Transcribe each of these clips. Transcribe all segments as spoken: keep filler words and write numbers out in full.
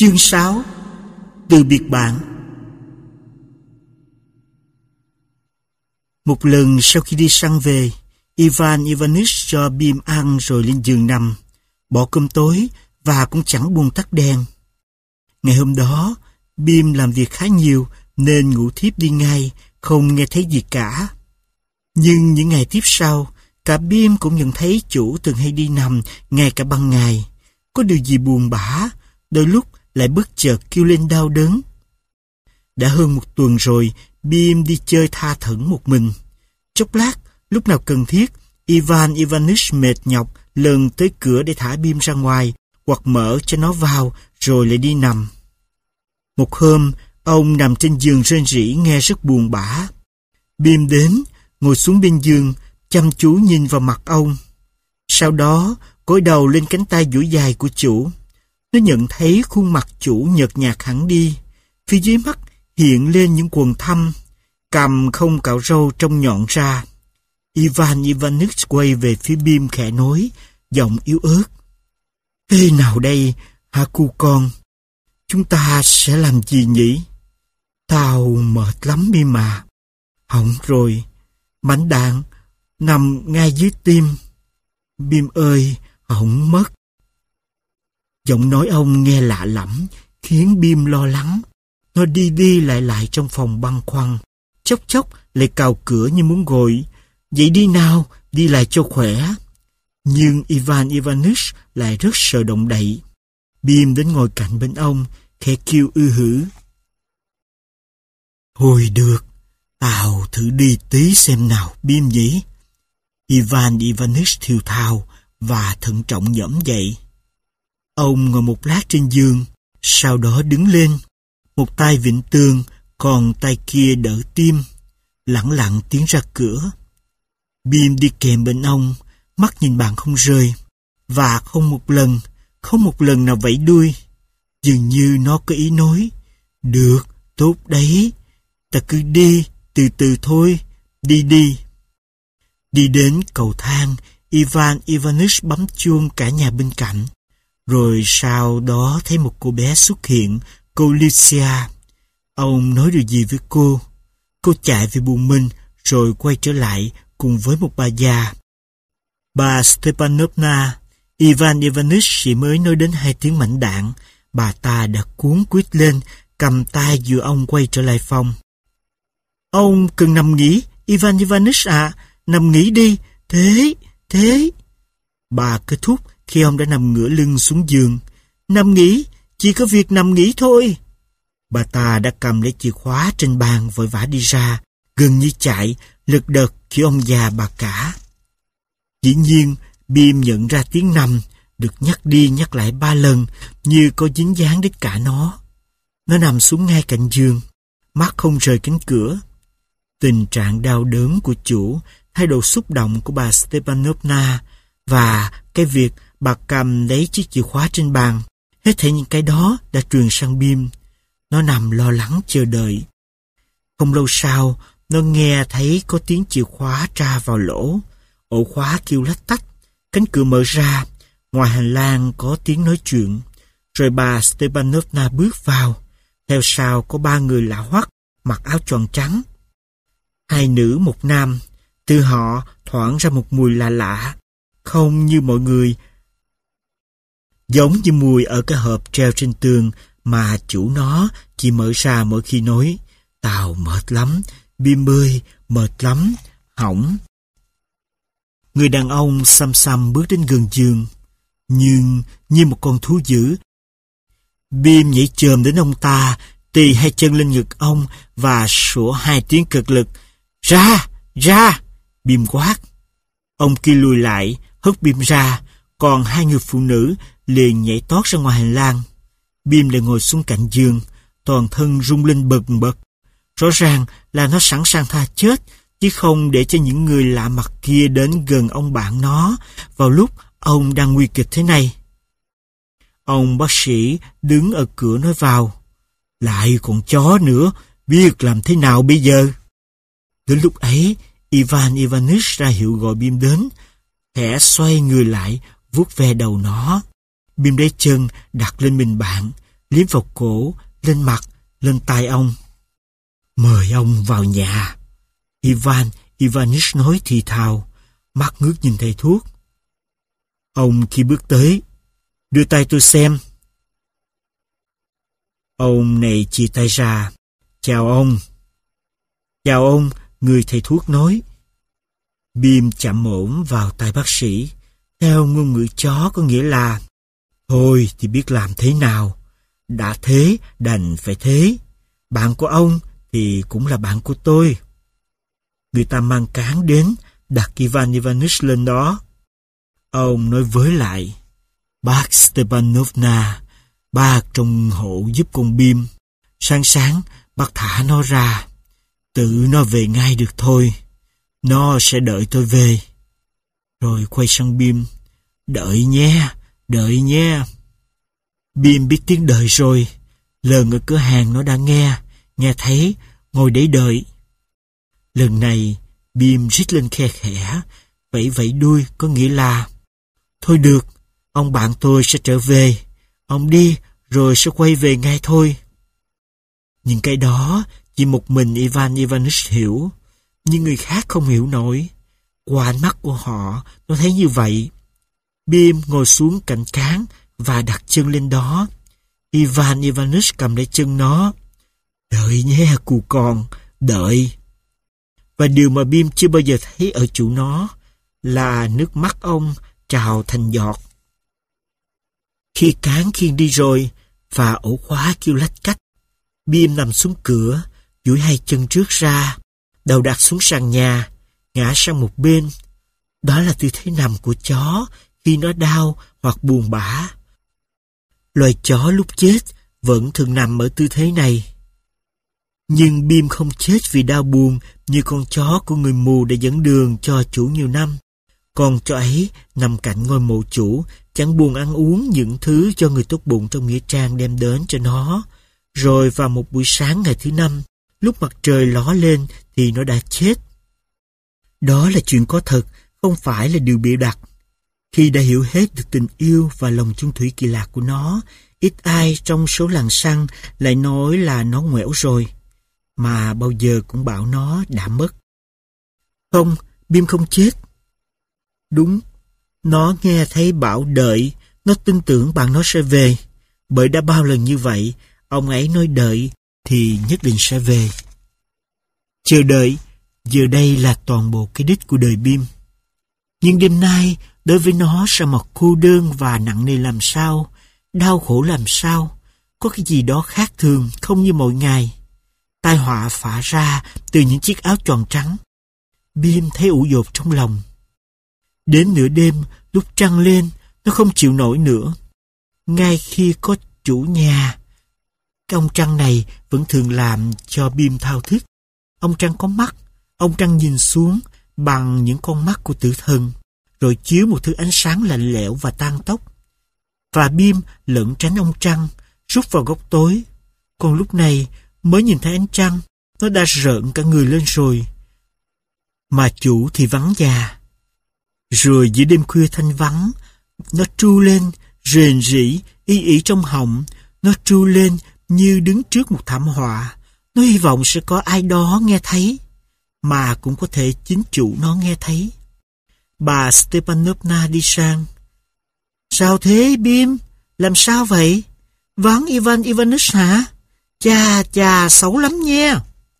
Chương sáu. Từ biệt bạn. Một lần sau khi đi săn về, Ivan Ivanich cho Bim ăn rồi lên giường nằm, bỏ cơm tối và cũng chẳng buồn tắt đèn. Ngày hôm đó, Bim làm việc khá nhiều nên ngủ thiếp đi ngay, không nghe thấy gì cả. Nhưng những ngày tiếp sau, cả Bim cũng nhận thấy chủ từng hay đi nằm ngay cả ban ngày. Có điều gì buồn bã, đôi lúc lại bất chợt kêu lên đau đớn. Đã hơn một tuần rồi, Bim đi chơi tha thẩn một mình. Chốc lát, lúc nào cần thiết, Ivan Ivanich mệt nhọc lần tới cửa để thả Bim ra ngoài, hoặc mở cho nó vào, rồi lại đi nằm. Một hôm, ông nằm trên giường rên rỉ nghe rất buồn bã. Bim đến, ngồi xuống bên giường, chăm chú nhìn vào mặt ông. Sau đó, gối đầu lên cánh tay duỗi dài của chủ. Nó nhận thấy khuôn mặt chủ nhợt nhạt hẳn đi. Phía dưới mắt hiện lên những quầng thâm, cằm không cạo râu trông nhọn ra. Ivan Ivanich quay về phía Bim khẽ nói, giọng yếu ớt: "Thế nào đây, hả cu con? Chúng ta sẽ làm gì nhỉ? Tao mệt lắm Bim mà. Hỏng rồi, mảnh đạn nằm ngay dưới tim. Bim ơi, hỏng mất." Giọng nói ông nghe lạ lẫm, khiến Bim lo lắng. Nó đi đi lại lại trong phòng băn khoăn, chốc chốc lại cào cửa như muốn gọi: "Dậy đi nào, đi lại cho khỏe." Nhưng Ivan Ivanich lại rất sợ động đậy. Bim đến ngồi cạnh bên ông, khẽ kêu ư hử: "Thôi được, tao thử đi tí xem nào Bim nhỉ." Ivan Ivanich thiêu thào và thận trọng nhổm dậy. Ông ngồi một lát trên giường, sau đó đứng lên, một tay vịn tường, còn tay kia đỡ tim, lẳng lặng tiến ra cửa. Bim đi kèm bên ông, mắt nhìn bạn không rời, và không một lần, không một lần nào vẫy đuôi. Dường như nó có ý nói: "Được, tốt đấy, ta cứ đi, từ từ thôi, đi đi." Đi đến cầu thang, Ivan Ivanich bấm chuông cả nhà bên cạnh. Rồi sau đó thấy một cô bé xuất hiện, cô Lucia. Ông nói điều gì với cô? Cô chạy về buồng mình, rồi quay trở lại cùng với một bà già. Bà Stepanovna. Ivan Ivanich chỉ mới nói đến hai tiếng mảnh đạn, bà ta đã cuống quýt lên, cầm tay dìu ông quay trở lại phòng. "Ông cần nằm nghỉ, Ivan Ivanich à, nằm nghỉ đi, thế, thế." Bà kết thúc khi ông đã nằm ngửa lưng xuống giường. "Nằm nghỉ, chỉ có việc nằm nghỉ thôi." Bà ta đã cầm lấy chìa khóa trên bàn vội vã đi ra, gần như chạy, lật đật khi ông già bà cả. Dĩ nhiên, Bim nhận ra tiếng nằm, được nhắc đi nhắc lại ba lần, như có dính dáng đến cả nó. Nó nằm xuống ngay cạnh giường, mắt không rời cánh cửa. Tình trạng đau đớn của chủ, thái độ xúc động của bà Stepanovna, và cái việc bà cầm lấy chiếc chìa khóa trên bàn, hết thảy những cái đó đã truyền sang Bim. Nó nằm lo lắng chờ đợi. Không lâu sau, nó nghe thấy có tiếng chìa khóa tra vào lỗ, ổ khóa kêu lách tách, cánh cửa mở ra, ngoài hành lang có tiếng nói chuyện. Rồi bà Stepanovna bước vào, theo sau có ba người lạ hoắc, mặc áo choàng trắng. Hai nữ một nam, từ họ thoảng ra một mùi lạ lạ, không như mọi người, giống như mùi ở cái hộp treo trên tường mà chủ nó chỉ mở ra mỗi khi nói: "Tao mệt lắm, Bim ơi, mệt lắm, hỏng." Người đàn ông xăm xăm bước đến gần giường, nhưng như một con thú dữ. Bim nhảy chồm đến ông ta, tì hai chân lên ngực ông và sủa hai tiếng cực lực: "Ra, ra!" Bim quát. Ông kia lùi lại, hất Bim ra, còn hai người phụ nữ liền nhảy tót ra ngoài hành lang. Bim lại ngồi xuống cạnh giường, toàn thân rung lên bần bật. Rõ ràng là nó sẵn sàng tha chết, chứ không để cho những người lạ mặt kia đến gần ông bạn nó vào lúc ông đang nguy kịch thế này. Ông bác sĩ đứng ở cửa nói vào: "Lại còn chó nữa, biết làm thế nào bây giờ?" Đến lúc ấy, Ivan Ivanich ra hiệu gọi Bim đến, khẽ xoay người lại, vuốt ve đầu nó. Bim lấy chân đặt lên mình bạn, liếm vào cổ, lên mặt, lên tai ông. Mời ông vào nhà. Ivan Ivanich nói thì thào, mắt ngước nhìn thầy thuốc. Ông khi bước tới, đưa tay tôi xem. Ông này chia tay ra. Chào ông. Chào ông, người thầy thuốc nói. Bim chạm ổn vào tai bác sĩ. Theo ngôn ngữ chó có nghĩa là thôi thì biết làm thế nào. Đã thế, đành phải thế. Bạn của ông thì cũng là bạn của tôi. Người ta mang cán đến, đặt Ivan Ivanich lên đó. Ông nói với lại, bác Stepanovna, bác trong hộ giúp con Bim. Sáng sáng, bác thả nó ra. Tự nó về ngay được thôi. Nó sẽ đợi tôi về. Rồi quay sang Bim. Đợi nhé, đợi nhé. Bim biết tiếng đợi rồi. Lần ở cửa hàng nó đã nghe, nghe thấy, ngồi đấy đợi. Lần này, Bim rít lên khe khẽ, vẫy vẫy đuôi có nghĩa là thôi được, ông bạn tôi sẽ trở về. Ông đi, rồi sẽ quay về ngay thôi. Nhưng cái đó, chỉ một mình Ivan Ivanich hiểu, nhưng người khác không hiểu nổi. Qua ánh mắt của họ, nó thấy như vậy. Bim ngồi xuống cạnh cán và đặt chân lên đó. Ivan Ivanich cầm lấy chân nó. Đợi nhé cù con, đợi. Và điều mà Bim chưa bao giờ thấy ở chủ nó là nước mắt ông trào thành giọt. Khi cán khiêng đi rồi và ổ khóa kêu lách cách, Bim nằm xuống cửa, duỗi hai chân trước ra, đầu đặt xuống sàn nhà, ngã sang một bên. Đó là tư thế nằm của chó khi nó đau hoặc buồn bã. Loài chó lúc chết vẫn thường nằm ở tư thế này. Nhưng Bim không chết vì đau buồn như con chó của người mù đã dẫn đường cho chủ nhiều năm. Con chó ấy nằm cạnh ngôi mộ chủ, chẳng buồn ăn uống những thứ cho người tốt bụng trong nghĩa trang đem đến cho nó. Rồi vào một buổi sáng ngày thứ năm, lúc mặt trời ló lên thì nó đã chết. Đó là chuyện có thật, không phải là điều bịa đặt. Khi đã hiểu hết được tình yêu và lòng chung thủy kỳ lạ của nó, ít ai trong số làng săn lại nói là nó ngoẻo rồi, mà bao giờ cũng bảo nó đã mất. Không, Bim không chết. Đúng, nó nghe thấy bảo đợi, nó tin tưởng bạn nó sẽ về. Bởi đã bao lần như vậy, ông ấy nói đợi thì nhất định sẽ về. Chờ đợi, giờ đây là toàn bộ cái đích của đời Bim. Nhưng đêm nay, đối với nó sao mà cô đơn và nặng nề làm sao, đau khổ làm sao, có cái gì đó khác thường, không như mọi ngày. Tai họa phả ra từ những chiếc áo choàng trắng. Bim thấy ủ dột trong lòng. Đến nửa đêm, lúc trăng lên, nó không chịu nổi nữa. Ngay khi có chủ nhà, cái ông trăng này vẫn thường làm cho Bim thao thức. Ông trăng có mắt, ông trăng nhìn xuống bằng những con mắt của tử thần, rồi chiếu một thứ ánh sáng lạnh lẽo và tan tốc. Và Bim lẩn tránh ông trăng, rút vào góc tối. Còn lúc này, mới nhìn thấy ánh trăng, nó đã rợn cả người lên rồi. Mà chủ thì vắng nhà. Rồi giữa đêm khuya thanh vắng, nó tru lên, rền rĩ, y ỉ trong họng. Nó tru lên như đứng trước một thảm họa. Nó hy vọng sẽ có ai đó nghe thấy, mà cũng có thể chính chủ nó nghe thấy. Bà Stepanovna đi sang. Sao thế Bim? Làm sao vậy? Vắng Ivan Ivanich hả? Chà chà, xấu lắm nha.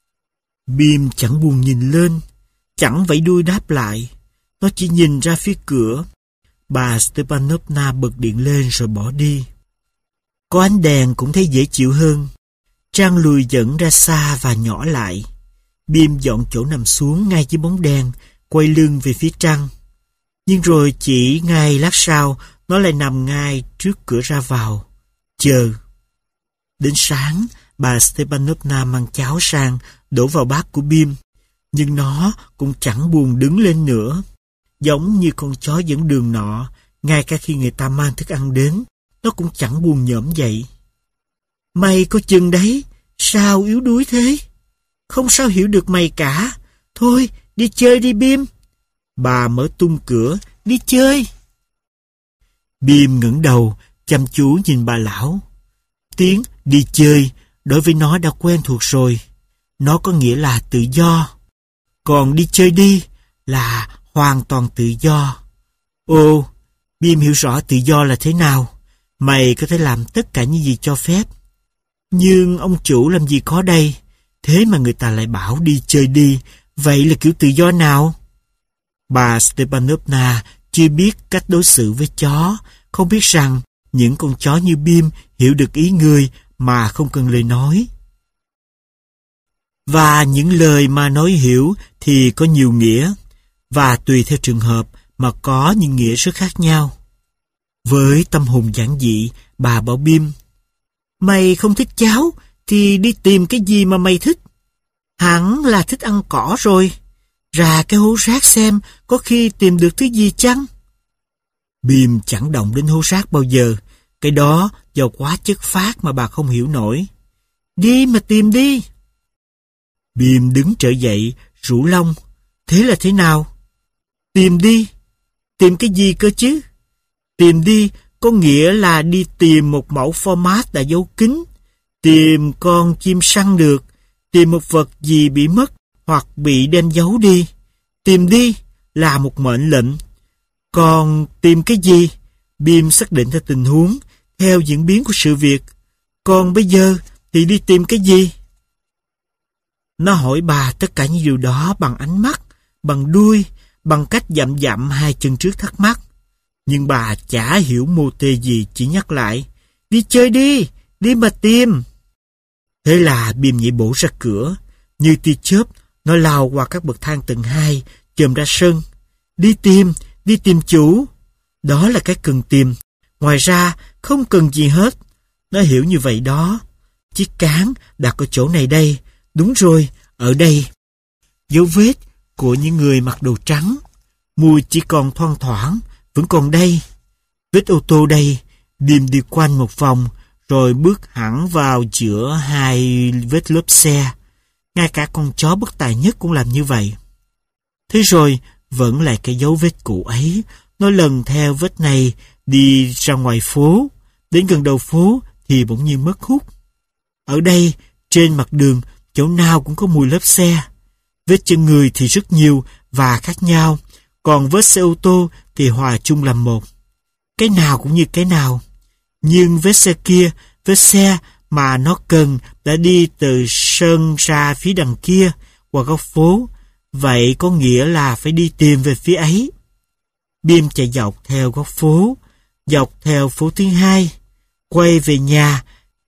Bim chẳng buồn nhìn lên, chẳng vẫy đuôi đáp lại. Nó chỉ nhìn ra phía cửa. Bà Stepanovna bật điện lên rồi bỏ đi. Có ánh đèn cũng thấy dễ chịu hơn. Trăng lùi dẫn ra xa và nhỏ lại. Bim dọn chỗ nằm xuống ngay dưới bóng đèn, quay lưng về phía trăng. Nhưng rồi chỉ ngay lát sau, nó lại nằm ngay trước cửa ra vào, chờ. Đến sáng, bà Stepanovna mang cháo sang, đổ vào bát của Bim. Nhưng nó cũng chẳng buồn đứng lên nữa. Giống như con chó dẫn đường nọ, ngay cả khi người ta mang thức ăn đến, nó cũng chẳng buồn nhổm dậy. Mày có chừng đấy, sao yếu đuối thế? Không sao hiểu được mày cả. Thôi, đi chơi đi Bim. Bà mở tung cửa, đi chơi. Bim ngẩng đầu, chăm chú nhìn bà lão. tiếng đi chơi đối với nó đã quen thuộc rồi. Nó có nghĩa là tự do. Còn đi chơi đi là hoàn toàn tự do. Ồ, Bim hiểu rõ tự do là thế nào. Mày có thể làm tất cả những gì cho phép. Nhưng ông chủ làm gì có đây. Thế mà người ta lại bảo đi chơi đi. Vậy là kiểu tự do nào? Bà Stepanovna chưa biết cách đối xử với chó, không biết rằng những con chó như Bim hiểu được ý người mà không cần lời nói. Và những lời mà nói hiểu thì có nhiều nghĩa, và tùy theo trường hợp mà có những nghĩa rất khác nhau. Với tâm hồn giản dị, bà bảo Bim, mày không thích cháo thì đi tìm cái gì mà mày thích. Hẳn là thích ăn cỏ rồi. Ra cái hố rác xem có khi tìm được thứ gì chăng? Bim chẳng động đến hố rác bao giờ. Cái đó do quá chất phác mà bà không hiểu nổi. Đi mà tìm đi. Bim đứng trở dậy, rủ lông. Thế là thế nào? Tìm đi. Tìm cái gì cơ chứ? Tìm đi có nghĩa là đi tìm một mẫu format đã giấu kín. Tìm con chim săn được. Tìm một vật gì bị mất hoặc bị đem giấu đi. Tìm đi là một mệnh lệnh. Còn tìm cái gì? Bim xác định theo tình huống, theo diễn biến của sự việc. Còn bây giờ thì đi tìm cái gì? Nó hỏi bà tất cả những điều đó bằng ánh mắt, bằng đuôi, bằng cách dặm dặm hai chân trước thắc mắc. Nhưng bà chả hiểu mô tê gì, chỉ nhắc lại. Đi chơi đi, đi mà tìm. Thế là Bim nhảy bổ ra cửa. Như tia chớp, nó lao qua các bậc thang tầng hai, chồm ra sân. Đi tìm, đi tìm chủ. Đó là cái cần tìm. Ngoài ra, không cần gì hết. Nó hiểu như vậy đó. Chiếc cán đặt ở chỗ này đây. Đúng rồi, ở đây. Dấu vết của những người mặc đồ trắng. Mùi chỉ còn thoang thoảng, vẫn còn đây. Vết ô tô đây. Bim đi quanh một vòng, rồi bước hẳn vào giữa hai vết lốp xe. Ngay cả con chó bất tài nhất cũng làm như vậy. Thế rồi, vẫn là cái dấu vết cũ ấy. Nó lần theo vết này, đi ra ngoài phố. Đến gần đầu phố thì bỗng nhiên mất hút. Ở đây, trên mặt đường, chỗ nào cũng có mùi lốp xe. Vết chân người thì rất nhiều và khác nhau. Còn vết xe ô tô thì hòa chung làm một. Cái nào cũng như cái nào. Nhưng vết xe kia, vết xe mà nó cần đã đi từ sân ra phía đằng kia, qua góc phố. Vậy có nghĩa là phải đi tìm về phía ấy. Bim chạy dọc theo góc phố, dọc theo phố thứ hai, quay về nhà,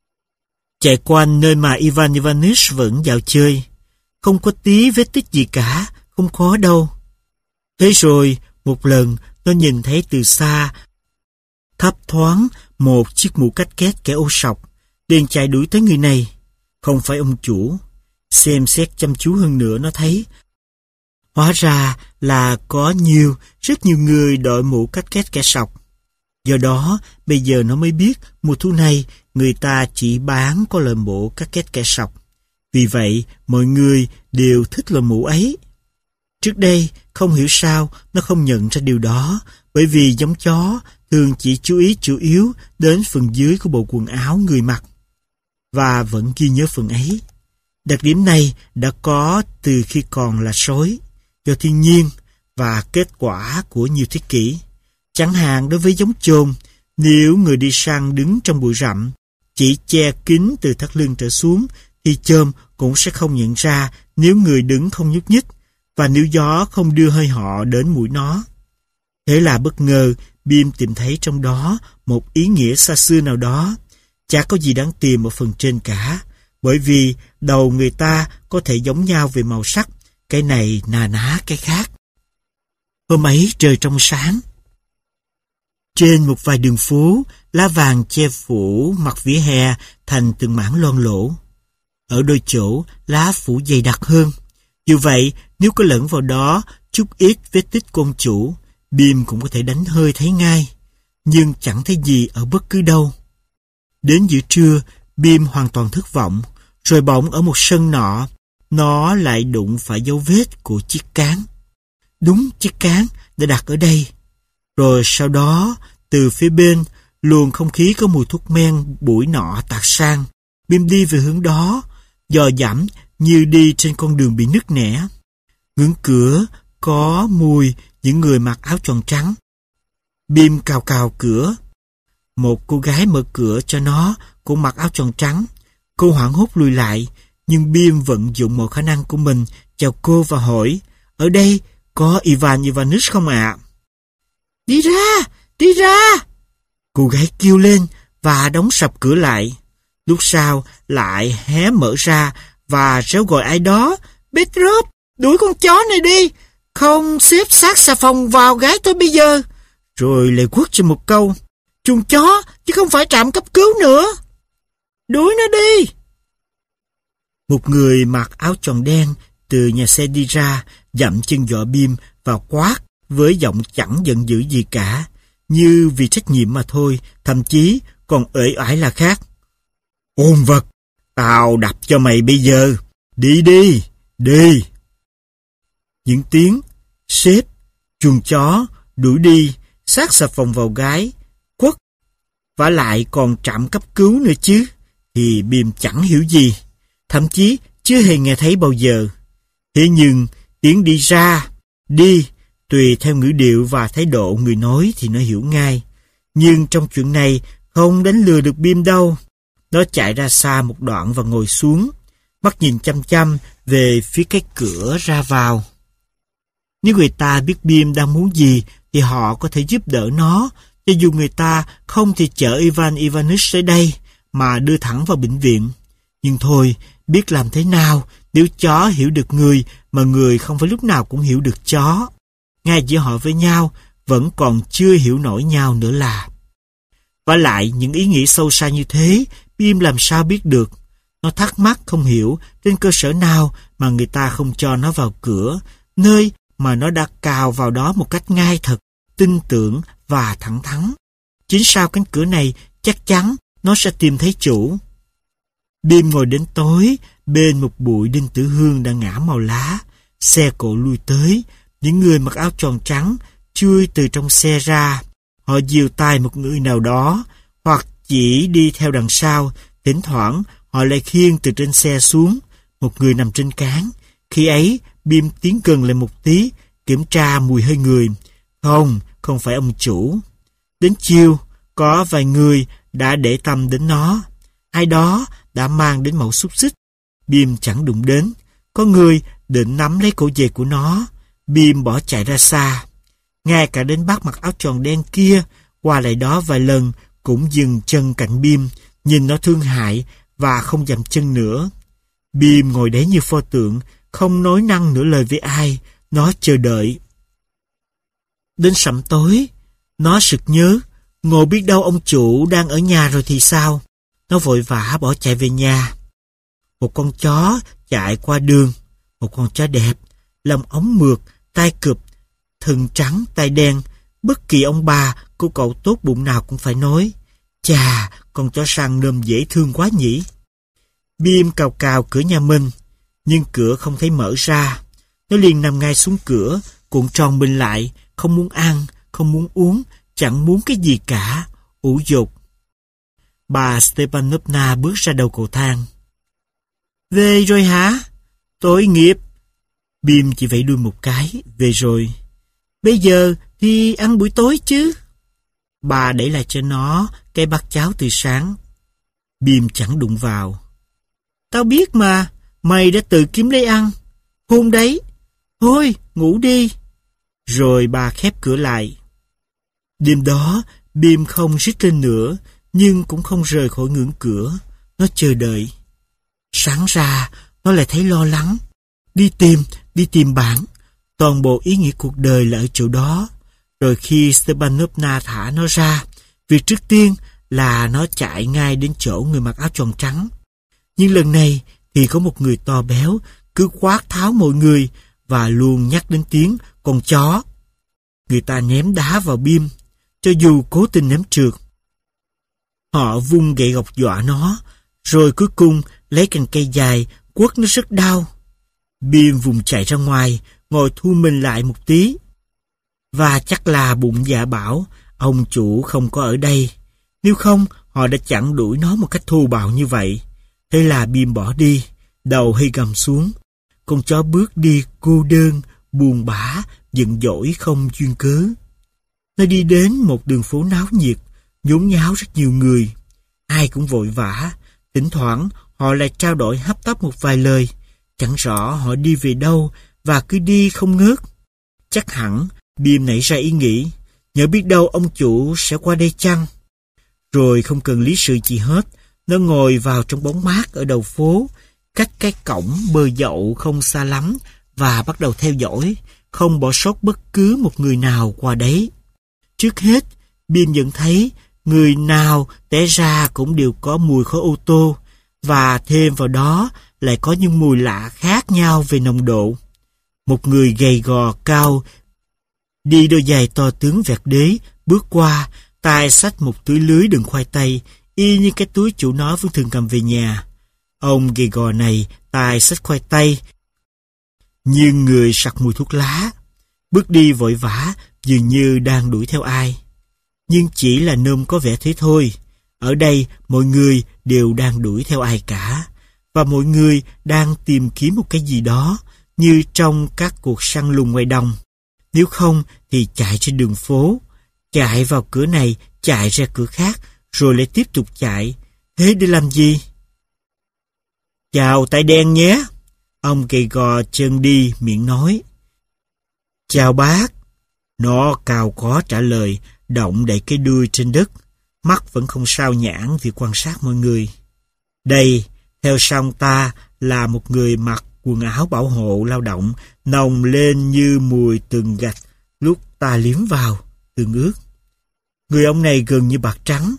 chạy quanh nơi mà Ivan Ivanich vẫn dạo chơi. Không có tí vết tích gì cả, không khó đâu. Thế rồi, một lần, nó nhìn thấy từ xa, thấp thoáng một chiếc mũ cách két kẻ ô sọc, liền chạy đuổi tới người này. Không phải ông chủ. Xem xét chăm chú hơn nữa nó thấy, hóa ra là có nhiều, rất nhiều người đội mũ cách két kẻ sọc. Do đó, bây giờ nó mới biết mùa thu này người ta chỉ bán có loại mũ cách két kẻ sọc. Vì vậy, mọi người đều thích loại mũ ấy. Trước đây, không hiểu sao nó không nhận ra điều đó, bởi vì giống chó thường chỉ chú ý chủ yếu đến phần dưới của bộ quần áo người mặc, và vẫn ghi nhớ phần ấy. Đặc điểm này đã có từ khi còn là sói, do thiên nhiên và kết quả của nhiều thế kỷ. Chẳng hạn đối với giống chồn, nếu người đi săn đứng trong bụi rậm, chỉ che kín từ thắt lưng trở xuống, thì chồn cũng sẽ không nhận ra nếu người đứng không nhúc nhích, và nếu gió không đưa hơi họ đến mũi nó. Thế là bất ngờ, Bim tìm thấy trong đó một ý nghĩa xa xưa nào đó. Chả có gì đáng tìm ở phần trên cả, bởi vì đầu người ta có thể giống nhau về màu sắc, cái này nà ná cái khác. Hôm ấy trời trong sáng. Trên một vài đường phố, lá vàng che phủ mặt vỉa hè thành từng mảng loang lổ. Ở đôi chỗ, lá phủ dày đặc hơn. Dù vậy, nếu có lẫn vào đó chút ít vết tích con chủ, Bim cũng có thể đánh hơi thấy ngay. Nhưng chẳng thấy gì ở bất cứ đâu. Đến giữa trưa, Bim hoàn toàn thất vọng. Rồi bỗng ở một sân nọ, nó lại đụng phải dấu vết của chiếc cán. Đúng chiếc cán đã đặt ở đây. Rồi sau đó, từ phía bên, luồng không khí có mùi thuốc men bụi nọ tạt sang. Bim đi về hướng đó, dò dẫm như đi trên con đường bị nứt nẻ. Ngưỡng cửa có mùi những người mặc áo choàng trắng. Bim cào cào cửa. Một cô gái mở cửa cho nó, cũng mặc áo choàng trắng. Cô hoảng hốt lùi lại, nhưng Bim vận dụng mọi khả năng của mình, chào cô và hỏi, ở đây có Ivan Ivanich không ạ? Đi ra, đi ra! Cô gái kêu lên và đóng sập cửa lại. Lúc sau lại hé mở ra và réo gọi ai đó, Petrov, đuổi con chó này đi, không xếp xác xà phòng vào gái tôi bây giờ. Rồi lại quất cho một câu, chuồng chó chứ không phải trạm cấp cứu nữa. Đuổi nó đi. Một người mặc áo choàng đen từ nhà xe đi ra, dậm chân dọa Bim và quát với giọng chẳng giận dữ gì cả, như vì trách nhiệm mà thôi, thậm chí còn uể oải là khác. Ôn vật, tao đập cho mày bây giờ. Đi đi, đi. Những tiếng xếp, chuồng chó, đuổi đi, sát xà phòng vào gái, quất, vả lại còn trạm cấp cứu nữa chứ, thì Bim chẳng hiểu gì, thậm chí chưa hề nghe thấy bao giờ. Thế nhưng tiếng đi ra, đi, tùy theo ngữ điệu và thái độ người nói thì nó hiểu ngay. Nhưng trong chuyện này không đánh lừa được Bim đâu. Nó chạy ra xa một đoạn và ngồi xuống, mắt nhìn chăm chăm về phía cái cửa ra vào. Nếu người ta biết Bim đang muốn gì thì họ có thể giúp đỡ nó, cho dù người ta không thì chở Ivan Ivanich tới đây mà đưa thẳng vào bệnh viện. Nhưng thôi, biết làm thế nào nếu chó hiểu được người mà người không phải lúc nào cũng hiểu được chó. Ngay giữa họ với nhau vẫn còn chưa hiểu nổi nhau nữa là. Và lại những ý nghĩ sâu xa như thế, Bim làm sao biết được. Nó thắc mắc không hiểu trên cơ sở nào mà người ta không cho nó vào cửa, nơi mà nó đã cào vào đó một cách ngay thật, tin tưởng và thẳng thắn. Chính sau cánh cửa này chắc chắn nó sẽ tìm thấy chủ. Bim ngồi đến tối bên một bụi đinh tử hương đã ngã màu lá. Xe cộ lui tới, những người mặc áo choàng trắng chui từ trong xe ra. Họ dìu tay một người nào đó, hoặc chỉ đi theo đằng sau. Thỉnh thoảng họ lại khiêng từ trên xe xuống một người nằm trên cáng. Khi ấy Bim tiến gần lại một tí, kiểm tra mùi hơi người. Không, không phải ông chủ. Đến chiều, có vài người đã để tâm đến nó. Ai đó đã mang đến mẩu xúc xích. Bim chẳng đụng đến. Có người định nắm lấy cổ giày của nó. Bim bỏ chạy ra xa. Ngay cả đến bác mặc áo choàng đen kia, qua lại đó vài lần, cũng dừng chân cạnh Bim, nhìn nó thương hại và không dậm chân nữa. Bim ngồi đấy như pho tượng, không nói năng nửa lời với ai. Nó chờ đợi. Đến sẩm tối, nó sực nhớ, ngộ biết đâu ông chủ đang ở nhà rồi thì sao. Nó vội vã bỏ chạy về nhà. Một con chó chạy qua đường, một con chó đẹp, lông ống mượt, tai cụp, thân trắng, tai đen. Bất kỳ ông bà, cô cậu tốt bụng nào cũng phải nói, chà, con chó săn nôm dễ thương quá nhỉ. Bim cào cào cửa nhà mình, nhưng cửa không thấy mở ra. Nó liền nằm ngay xuống cửa, cuộn tròn mình lại, không muốn ăn, không muốn uống, chẳng muốn cái gì cả, ủ dột. Bà Stepanovna bước ra đầu cầu thang. Về rồi hả? Tội nghiệp. Bim chỉ vẫy đuôi một cái, về rồi. Bây giờ thì ăn buổi tối chứ. Bà đẩy lại cho nó cái bát cháo từ sáng. Bim chẳng đụng vào. Tao biết mà, mày đã tự kiếm lấy ăn. Hôn đấy. Thôi, ngủ đi. Rồi bà khép cửa lại. Đêm đó, Bim không rít lên nữa, nhưng cũng không rời khỏi ngưỡng cửa. Nó chờ đợi. Sáng ra, nó lại thấy lo lắng. Đi tìm, đi tìm bạn. Toàn bộ ý nghĩa cuộc đời là ở chỗ đó. Rồi khi Stepanovna thả nó ra, việc trước tiên là nó chạy ngay đến chỗ người mặc áo choàng trắng. Nhưng lần này thì có một người to béo cứ quát tháo mọi người và luôn nhắc đến tiếng con chó. Người ta ném đá vào Bim, cho dù cố tình ném trượt. Họ vung gậy gộc dọa nó, rồi cuối cùng lấy cành cây dài quất nó rất đau. Bim vùng chạy ra ngoài, ngồi thu mình lại một tí. Và chắc là bụng dạ bảo ông chủ không có ở đây. Nếu không, họ đã chặn đuổi nó một cách thô bạo như vậy. Thế là Bim bỏ đi, đầu hay gầm xuống. Con chó bước đi cô đơn, buồn bã, giận dỗi không duyên cớ. Nó đi đến một đường phố náo nhiệt, nhốn nháo rất nhiều người. Ai cũng vội vã, thỉnh thoảng họ lại trao đổi hấp tấp một vài lời. Chẳng rõ họ đi về đâu và cứ đi không ngớt. Chắc hẳn Bim nảy ra ý nghĩ, nhỡ biết đâu ông chủ sẽ qua đây chăng. Rồi không cần lý sự gì hết, nó ngồi vào trong bóng mát ở đầu phố, cách cái cổng bờ dậu không xa lắm, và bắt đầu theo dõi, không bỏ sót bất cứ một người nào qua đấy. Trước hết, Bim nhận thấy người nào té ra cũng đều có mùi khói ô tô, và thêm vào đó lại có những mùi lạ khác nhau về nồng độ. Một người gầy gò cao, đi đôi giày to tướng vẹt đế, bước qua, tay xách một túi lưới đựng khoai tây, y như cái túi chủ nó vẫn thường cầm về nhà. Ông gầy gò này tay xách khoai tây, nhưng người sặc mùi thuốc lá, bước đi vội vã, dường như đang đuổi theo ai. Nhưng chỉ là nôm có vẻ thế thôi. Ở đây mọi người đều đang đuổi theo ai cả, và mọi người đang tìm kiếm một cái gì đó, như trong các cuộc săn lùng ngoài đồng. Nếu không thì chạy trên đường phố, chạy vào cửa này, chạy ra cửa khác, rồi lại tiếp tục chạy. Thế để làm gì? Chào tay đen nhé. Ông gầy gò chân đi, miệng nói. Chào bác. Nó cào có trả lời, động đậy cái đuôi trên đất. Mắt vẫn không sao nhãng vì quan sát mọi người. Đây, theo sau ta là một người mặc quần áo bảo hộ lao động, nồng lên như mùi tường gạch lúc ta liếm vào, tường ướt. Người ông này gần như bạc trắng.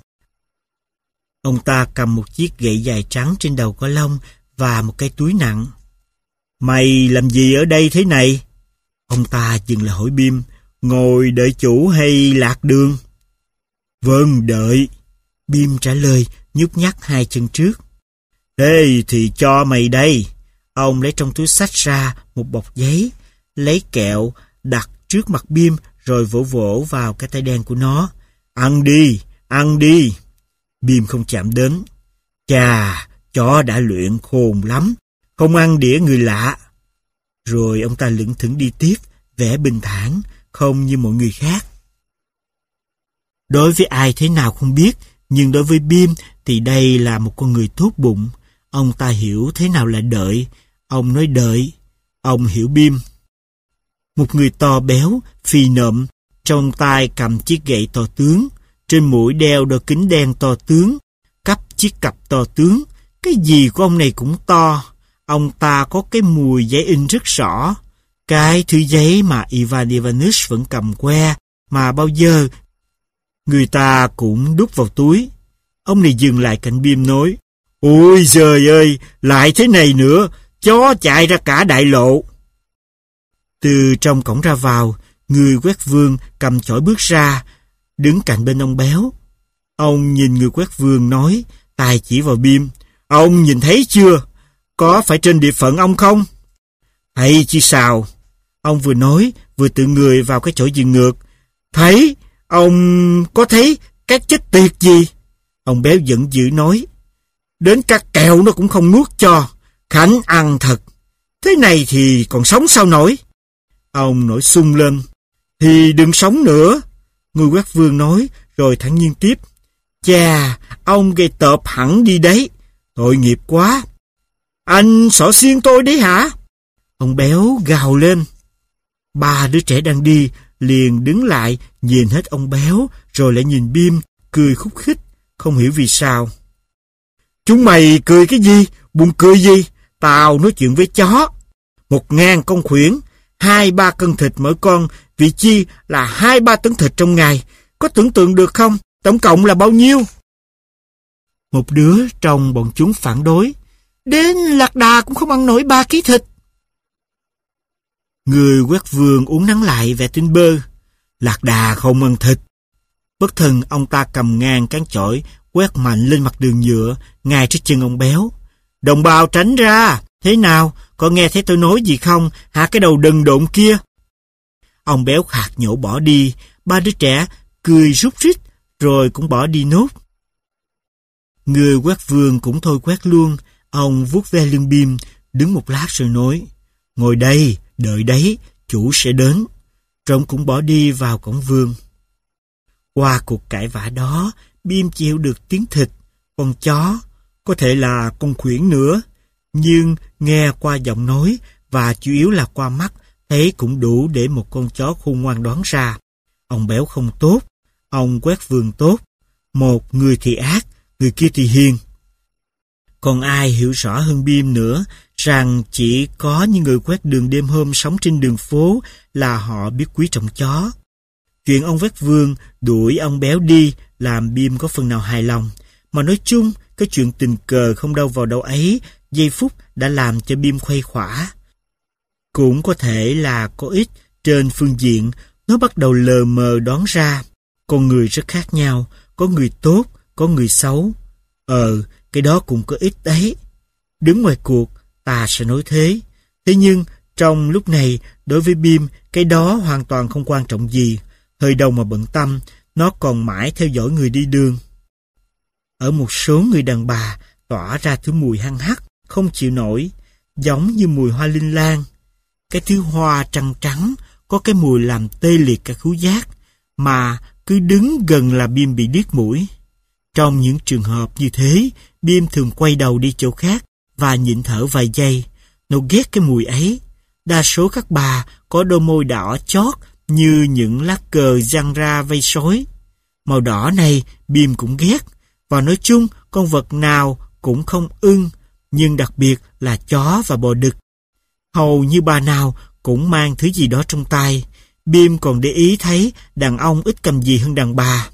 Ông ta cầm một chiếc gậy dài trắng trên đầu có lông và một cái túi nặng. Mày làm gì ở đây thế này? Ông ta dừng lại hỏi Bim, ngồi đợi chủ hay lạc đường? Vâng, đợi. Bim trả lời, nhúc nhắc hai chân trước. Thế thì cho mày đây. Ông lấy trong túi xách ra một bọc giấy, lấy kẹo, đặt trước mặt Bim, rồi vỗ vỗ vào cái tay đen của nó. Ăn đi, ăn đi. Bim không chạm đến. Chà, chó đã luyện khôn lắm, không ăn đĩa người lạ. Rồi ông ta lững thững đi tiếp, vẻ bình thản, không như mọi người khác. Đối với ai thế nào không biết, nhưng đối với Bim thì đây là một con người tốt bụng. Ông ta hiểu thế nào là đợi. Ông nói đợi. Ông hiểu Bim. Một người to béo, phì nộm, trong tay cầm chiếc gậy to tướng, trên mũi đeo đôi kính đen to tướng, cắp chiếc cặp to tướng. Cái gì của ông này cũng to. Ông ta có cái mùi giấy in rất rõ. Cái thứ giấy mà Ivan Ivanich vẫn cầm que, mà bao giờ người ta cũng đút vào túi. Ông này dừng lại cạnh Bim nói, ôi giời ơi, lại thế này nữa, chó chạy ra cả đại lộ. Từ trong cổng ra vào, người quét vương cầm chổi bước ra, đứng cạnh bên ông béo. Ông nhìn người quét vương nói, tay chỉ vào Bim, ông nhìn thấy chưa? Có phải trên địa phận ông không? Hay chi sao? Ông vừa nói, vừa tự người vào cái chổi dừng ngược. Thấy, ông có thấy cái chết tiệt gì? Ông béo giận dữ nói, đến các kẹo nó cũng không nuốt cho, Khánh ăn thật. Thế này thì còn sống sao nổi? Ông nổi sung lên. Thì đừng sống nữa. Người quét vương nói, rồi thản nhiên tiếp. Chà, ông gây tợp hẳn đi đấy. Tội nghiệp quá. Anh xỏ xiên tôi đấy hả? Ông béo gào lên. Ba đứa trẻ đang đi, liền đứng lại, nhìn hết ông béo, rồi lại nhìn Bim, cười khúc khích, không hiểu vì sao. Chúng mày cười cái gì? Buồn cười gì? Tao nói chuyện với chó. Một ngàn con khuyển, hai ba cân thịt mỗi con, vị chi là hai ba tấn thịt trong ngày. Có tưởng tượng được không? Tổng cộng là bao nhiêu? Một đứa trong bọn chúng phản đối. Đến lạc đà cũng không ăn nổi ba ký thịt. Người quét vườn uống nắng lại vẻ tinh bơ. Lạc đà không ăn thịt. Bất thần ông ta cầm ngang cán chổi, quét mạnh lên mặt đường nhựa, ngay trước chân ông béo. Đồng bào tránh ra. Thế nào? Có nghe thấy tôi nói gì không? Hả cái đầu đần độn kia? Ông béo khạc nhổ bỏ đi. Ba đứa trẻ cười rút rít, rồi cũng bỏ đi nốt. Người quét vườn cũng thôi quét luôn. Ông vuốt ve lưng Bim, đứng một lát rồi nói: "Ngồi đây, đợi đấy, chủ sẽ đến." Rồi ông cũng bỏ đi vào cổng vườn. Qua cuộc cãi vã đó, Bim chịu được tiếng thịt, con chó, có thể là con khuyển nữa, nhưng nghe qua giọng nói và chủ yếu là qua mắt, thấy cũng đủ để một con chó khôn ngoan đoán ra. Ông béo không tốt, ông quét vườn tốt, một người thì ác, người kia thì hiền. Còn ai hiểu rõ hơn Bim nữa rằng chỉ có những người quét đường đêm hôm sống trên đường phố là họ biết quý trọng chó. Chuyện ông quét vườn đuổi ông béo đi làm Bim có phần nào hài lòng, mà nói chung cái chuyện tình cờ không đâu vào đâu ấy giây phút đã làm cho Bim khuây khỏa. Cũng có thể là có ít trên phương diện nó bắt đầu lờ mờ đoán ra con người rất khác nhau, có người tốt, có người xấu. Ờ, cái đó cũng có ít đấy. Đứng ngoài cuộc, ta sẽ nói thế. Thế nhưng, trong lúc này, đối với Bim, cái đó hoàn toàn không quan trọng gì. Hơi đâu mà bận tâm, nó còn mãi theo dõi người đi đường. Ở một số người đàn bà tỏa ra thứ mùi hăng hắc, không chịu nổi, giống như mùi hoa linh lan. Cái thứ hoa trắng trắng, có cái mùi làm tê liệt cả khứu giác, mà cứ đứng gần là Bim bị điếc mũi. Trong những trường hợp như thế, Bim thường quay đầu đi chỗ khác và nhịn thở vài giây. Nó ghét cái mùi ấy. Đa số các bà có đôi môi đỏ chót như những lá cờ giăng ra vây sói. Màu đỏ này Bim cũng ghét, và nói chung con vật nào cũng không ưng, nhưng đặc biệt là chó và bò đực. Hầu như bà nào cũng mang thứ gì đó trong tay. Bim còn để ý thấy đàn ông ít cầm gì hơn đàn bà.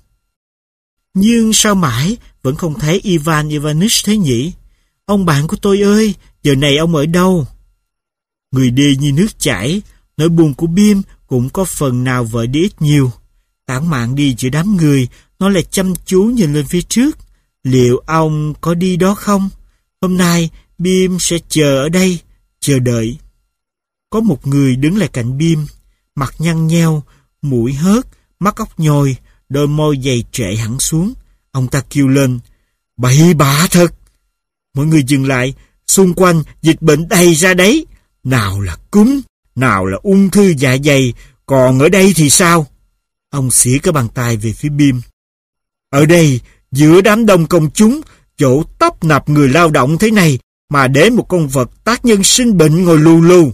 Nhưng sao mãi vẫn không thấy Ivan Ivanich thế nhỉ? Ông bạn của tôi ơi, giờ này ông ở đâu? Người đi như nước chảy, nỗi buồn của Bim cũng có phần nào vơi đi ít nhiều. Tản mạn đi giữa đám người, nó lại chăm chú nhìn lên phía trước. Liệu ông có đi đó không? Hôm nay Bim sẽ chờ ở đây, chờ đợi. Có một người đứng lại cạnh Bim, mặt nhăn nheo, mũi hớt, mắt ốc nhồi, đôi môi dày trệ hẳn xuống. Ông ta kêu lên: "Bậy bạ thật!" Mọi người dừng lại, xung quanh dịch bệnh đầy ra đấy. Nào là cúm, nào là ung thư dạ dày, còn ở đây thì sao? Ông xỉa cái bàn tay về phía Bim. Ở đây, giữa đám đông công chúng, chỗ tấp nập người lao động thế này, mà để một con vật tác nhân sinh bệnh ngồi lù lù.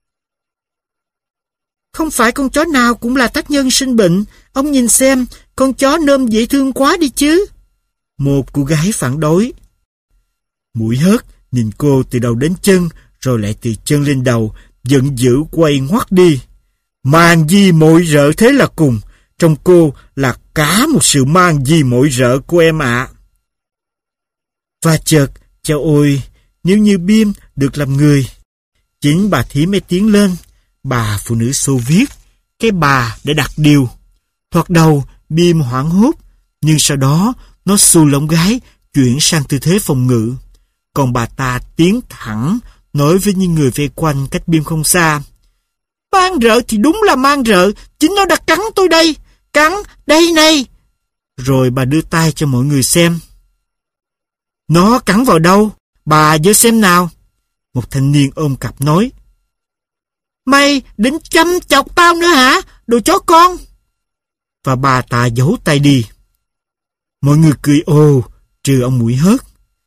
Không phải con chó nào cũng là tác nhân sinh bệnh. Ông nhìn xem, con chó nôm dễ thương quá đi chứ. Một cô gái phản đối. Mũi hớt nhìn cô từ đầu đến chân, rồi lại từ chân lên đầu, giận dữ quay ngoắt đi. Mang gì mội rợ thế là cùng. Trong cô là cả một sự mang gì mội rợ của em ạ. À. Và chợt, chao ôi, nếu như Bim được làm người. Chính bà thím mới tiến lên. Bà phụ nữ Xô Viết, cái bà để đặt điều. Thoạt đầu Bim hoảng hốt, nhưng sau đó nó xù lông gái, chuyển sang tư thế phòng ngự. Còn bà ta tiến thẳng, nói với những người vây quanh cách Bim không xa. Mang rợ thì đúng là mang rợ, chính nó đã cắn tôi đây, cắn, đây này. Rồi bà đưa tay cho mọi người xem. Nó cắn vào đâu? Bà giơ xem nào. Một thanh niên ôm cặp nói. Mày định chăm chọc tao nữa hả, đồ chó con? Và bà ta giấu tay đi. Mọi người cười ồ, trừ ông mũi hớt.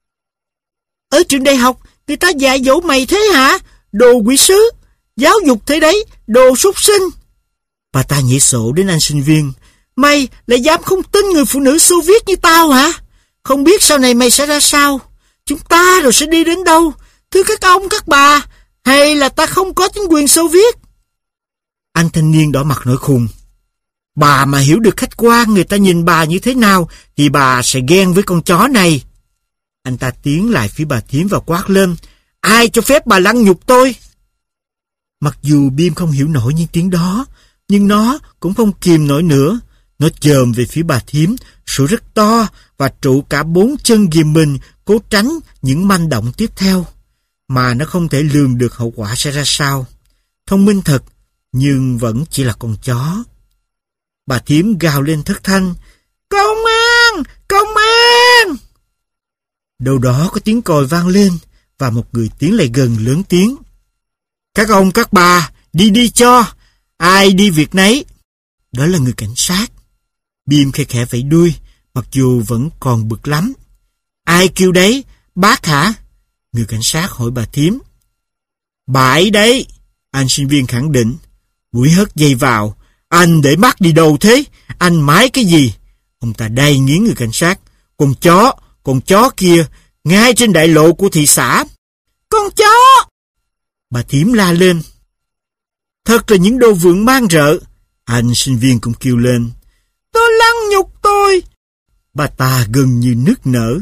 Ở trường đại học, người ta dạy dỗ mày thế hả? Đồ quỷ sứ, giáo dục thế đấy, đồ súc sinh. Bà ta nhảy sổ đến anh sinh viên. Mày lại dám không tin người phụ nữ Xô Viết như tao hả? Không biết sau này mày sẽ ra sao? Chúng ta rồi sẽ đi đến đâu? Thưa các ông, các bà, hay là ta không có chính quyền Xô Viết? Anh thanh niên đỏ mặt nổi khùng. Bà mà hiểu được khách quan người ta nhìn bà như thế nào thì bà sẽ ghen với con chó này. Anh ta tiến lại phía bà thím và quát lên. Ai cho phép bà lăng nhục tôi? Mặc dù Bim không hiểu nổi những tiếng đó, nhưng nó cũng không kìm nổi nữa. Nó chồm về phía bà thím, sủa rất to và trụ cả bốn chân ghim mình, cố tránh những manh động tiếp theo. Mà nó không thể lường được hậu quả sẽ ra sao. Thông minh thật, nhưng vẫn chỉ là con chó. Bà thím gào lên thất thanh. Công an! Công an! Đâu đó có tiếng còi vang lên và một người tiến lại gần lớn tiếng. Các ông các bà, đi đi cho, ai đi việc nấy. Đó là người cảnh sát. Bim khe khẽ vẫy đuôi, mặc dù vẫn còn bực lắm. Ai kêu đấy, bác hả? Người cảnh sát hỏi bà thím. Bà ấy đấy, anh sinh viên khẳng định. Mũi hất dây vào. Anh để mắt đi đâu thế? Anh mái cái gì? Ông ta đay nghiến người cảnh sát. Con chó, con chó kia, ngay trên đại lộ của thị xã. Con chó! Bà thím la lên. Thật là những đồ vượng mang rợ. Anh sinh viên cũng kêu lên. Tôi lăng nhục tôi. Bà ta gần như nức nở.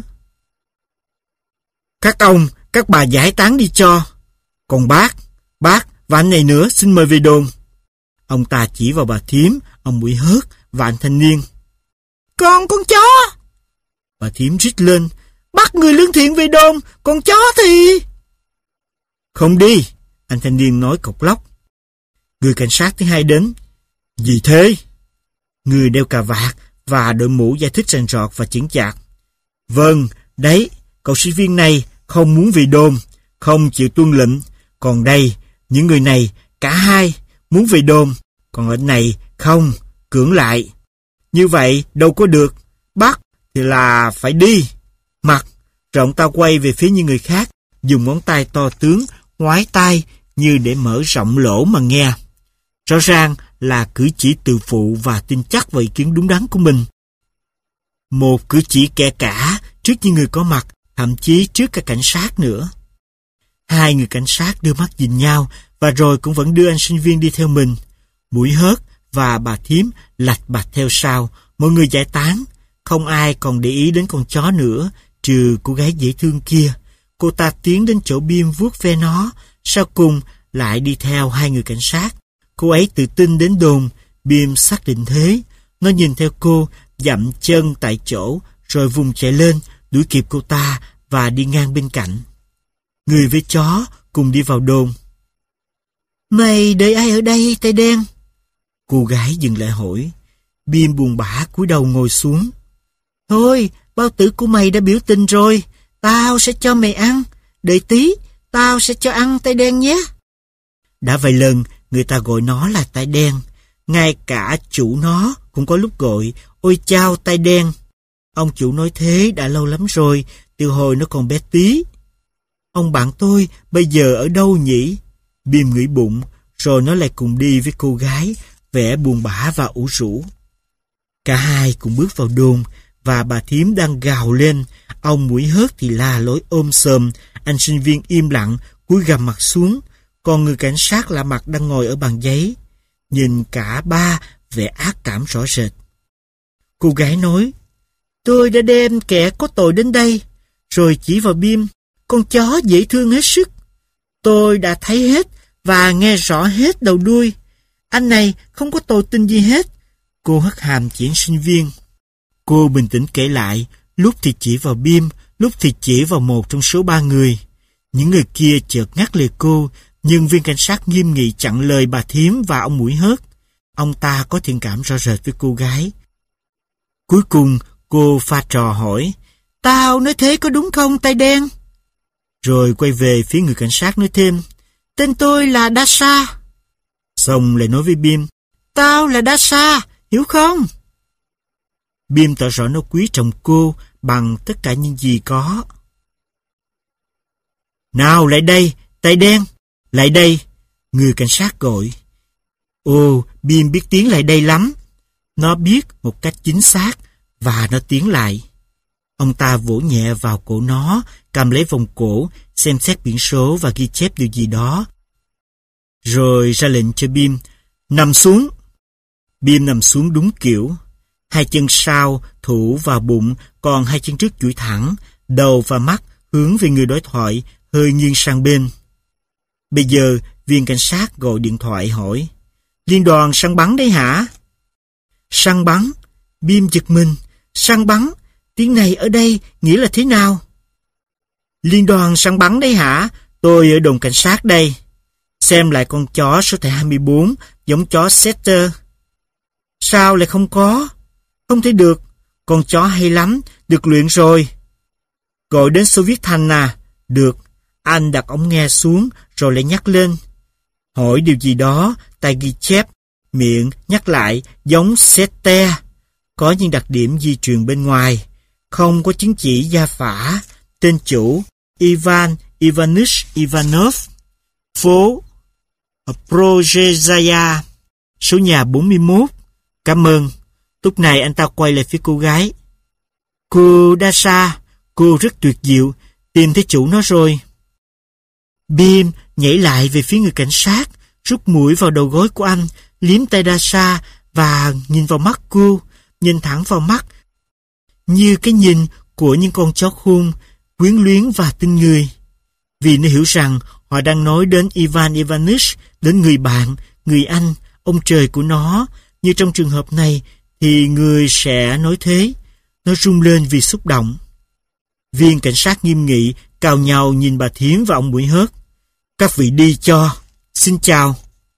Các ông, các bà giải tán đi cho. Còn bác, bác và anh này nữa xin mời về đồn. Ông ta chỉ vào bà thím, ông mũi hớt và anh thanh niên. Còn con chó! Bà thím rít lên. Bắt người lương thiện về đồn, con chó thì... Không đi, anh thanh niên nói cộc lốc. Người cảnh sát thứ hai đến. Gì thế? Người đeo cà vạt và đội mũ giải thích rành rọt và chững chạc. Vâng, đấy, cậu sinh viên này không muốn về đồn, không chịu tuân lệnh. Còn đây, những người này, cả hai, muốn về đồn. Còn anh này, không, cưỡng lại. Như vậy, đâu có được. Bắt thì là phải đi. Mặt, rồi ông ta quay về phía những người khác, dùng ngón tay to tướng, ngoái tay như để mở rộng lỗ mà nghe. Rõ ràng là cử chỉ tự phụ và tin chắc vào ý kiến đúng đắn của mình. Một cử chỉ kẻ cả trước những người có mặt, thậm chí trước cả cảnh sát nữa. Hai người cảnh sát đưa mắt nhìn nhau và rồi cũng vẫn đưa anh sinh viên đi theo mình. Mũi hớt và bà thím lạch bạch theo sau, mọi người giải tán. Không ai còn để ý đến con chó nữa, trừ cô gái dễ thương kia. Cô ta tiến đến chỗ Bim vuốt ve nó, sau cùng lại đi theo hai người cảnh sát. Cô ấy tự tin đến đồn. Bim xác định thế. Nó nhìn theo cô, dậm chân tại chỗ, rồi vùng chạy lên, đuổi kịp cô ta và đi ngang bên cạnh. Người với chó cùng đi vào đồn. Mày đợi ai ở đây, tay đen? Cô gái dừng lại hỏi. Bim buồn bã cúi đầu ngồi xuống. Thôi, bao tử của mày đã biểu tình rồi. Tao sẽ cho mày ăn. Đợi tí, tao sẽ cho ăn tay đen nhé. Đã vài lần, người ta gọi nó là tay đen. Ngay cả chủ nó cũng có lúc gọi. Ôi chao tay đen. Ông chủ nói thế đã lâu lắm rồi, từ hồi nó còn bé tí. Ông bạn tôi bây giờ ở đâu nhỉ? Bim nghĩ bụng, rồi nó lại cùng đi với cô gái, vẻ buồn bã và ủ rũ. Cả hai cùng bước vào đồn, và bà thím đang gào lên. Ông mũi hớt thì la lối ôm xòm. Anh sinh viên im lặng, cúi gằm mặt xuống. Còn người cảnh sát lạ mặt đang ngồi ở bàn giấy. Nhìn cả ba vẻ ác cảm rõ rệt. Cô gái nói, tôi đã đem kẻ có tội đến đây, rồi chỉ vào Bim, con chó dễ thương hết sức. Tôi đã thấy hết và nghe rõ hết đầu đuôi. Anh này không có tội tình gì hết. Cô hất hàm chỉ sinh viên. Cô bình tĩnh kể lại, lúc thì chỉ vào Bim, lúc thì chỉ vào một trong số ba người. Những người kia chợt ngắt lời cô, nhưng viên cảnh sát nghiêm nghị chặn lời bà thím và ông mũi hớt. Ông ta có thiện cảm rõ rệt với cô gái. Cuối cùng, cô pha trò hỏi, tao nói thế có đúng không, tay đen? Rồi quay về phía người cảnh sát nói thêm, tên tôi là Dasha. Xong lại nói với Bim, tao là Dasha, hiểu không? Bim tỏ rõ nó quý trọng cô bằng tất cả những gì có. Nào lại đây, tay đen, lại đây, người cảnh sát gọi. Ồ, Bim biết tiến lại đây lắm. Nó biết một cách chính xác và nó tiến lại. Ông ta vỗ nhẹ vào cổ nó, cầm lấy vòng cổ, xem xét biển số và ghi chép điều gì đó. Rồi ra lệnh cho Bim, nằm xuống. Bim nằm xuống đúng kiểu. Hai chân sau thủ vào bụng, còn hai chân trước duỗi thẳng, đầu và mắt hướng về người đối thoại, hơi nghiêng sang bên. Bây giờ, viên cảnh sát gọi điện thoại hỏi, liên đoàn săn bắn đấy hả? Săn bắn? Bim giật mình. Săn bắn? Tiếng này ở đây nghĩa là thế nào? Liên đoàn săn bắn đấy hả? Tôi ở đồn cảnh sát đây. Xem lại con chó số thẻ hai mươi bốn, giống chó Setter. Sao lại không có? Không thể được. Con chó hay lắm, được luyện rồi. Gọi đến Xô Viết Thanh à? Được. Anh đặt ống nghe xuống rồi lại nhắc lên. Hỏi điều gì đó, tay ghi chép, miệng nhắc lại giống Sete. Có những đặc điểm di truyền bên ngoài. Không có chứng chỉ gia phả. Tên chủ Ivan Ivanich Ivanov. Phố Prozhezhaya. Số nhà bốn mươi mốt. Cảm ơn. Lúc này anh ta quay lại phía cô gái. Cô Dasha, cô rất tuyệt diệu. Tìm thấy chủ nó rồi. Bim nhảy lại về phía người cảnh sát, rút mũi vào đầu gối của anh, liếm tay Dasha và nhìn vào mắt cô, nhìn thẳng vào mắt, như cái nhìn của những con chó khôn, quyến luyến và tinh người. Vì nó hiểu rằng họ đang nói đến Ivan Ivanich, đến người bạn, người anh, ông trời của nó. Như trong trường hợp này thì người sẽ nói thế. Nó rung lên vì xúc động. Viên cảnh sát nghiêm nghị cào nhào nhìn bà Thiếm và ông Mũi Hớt. Các vị đi cho. Xin chào.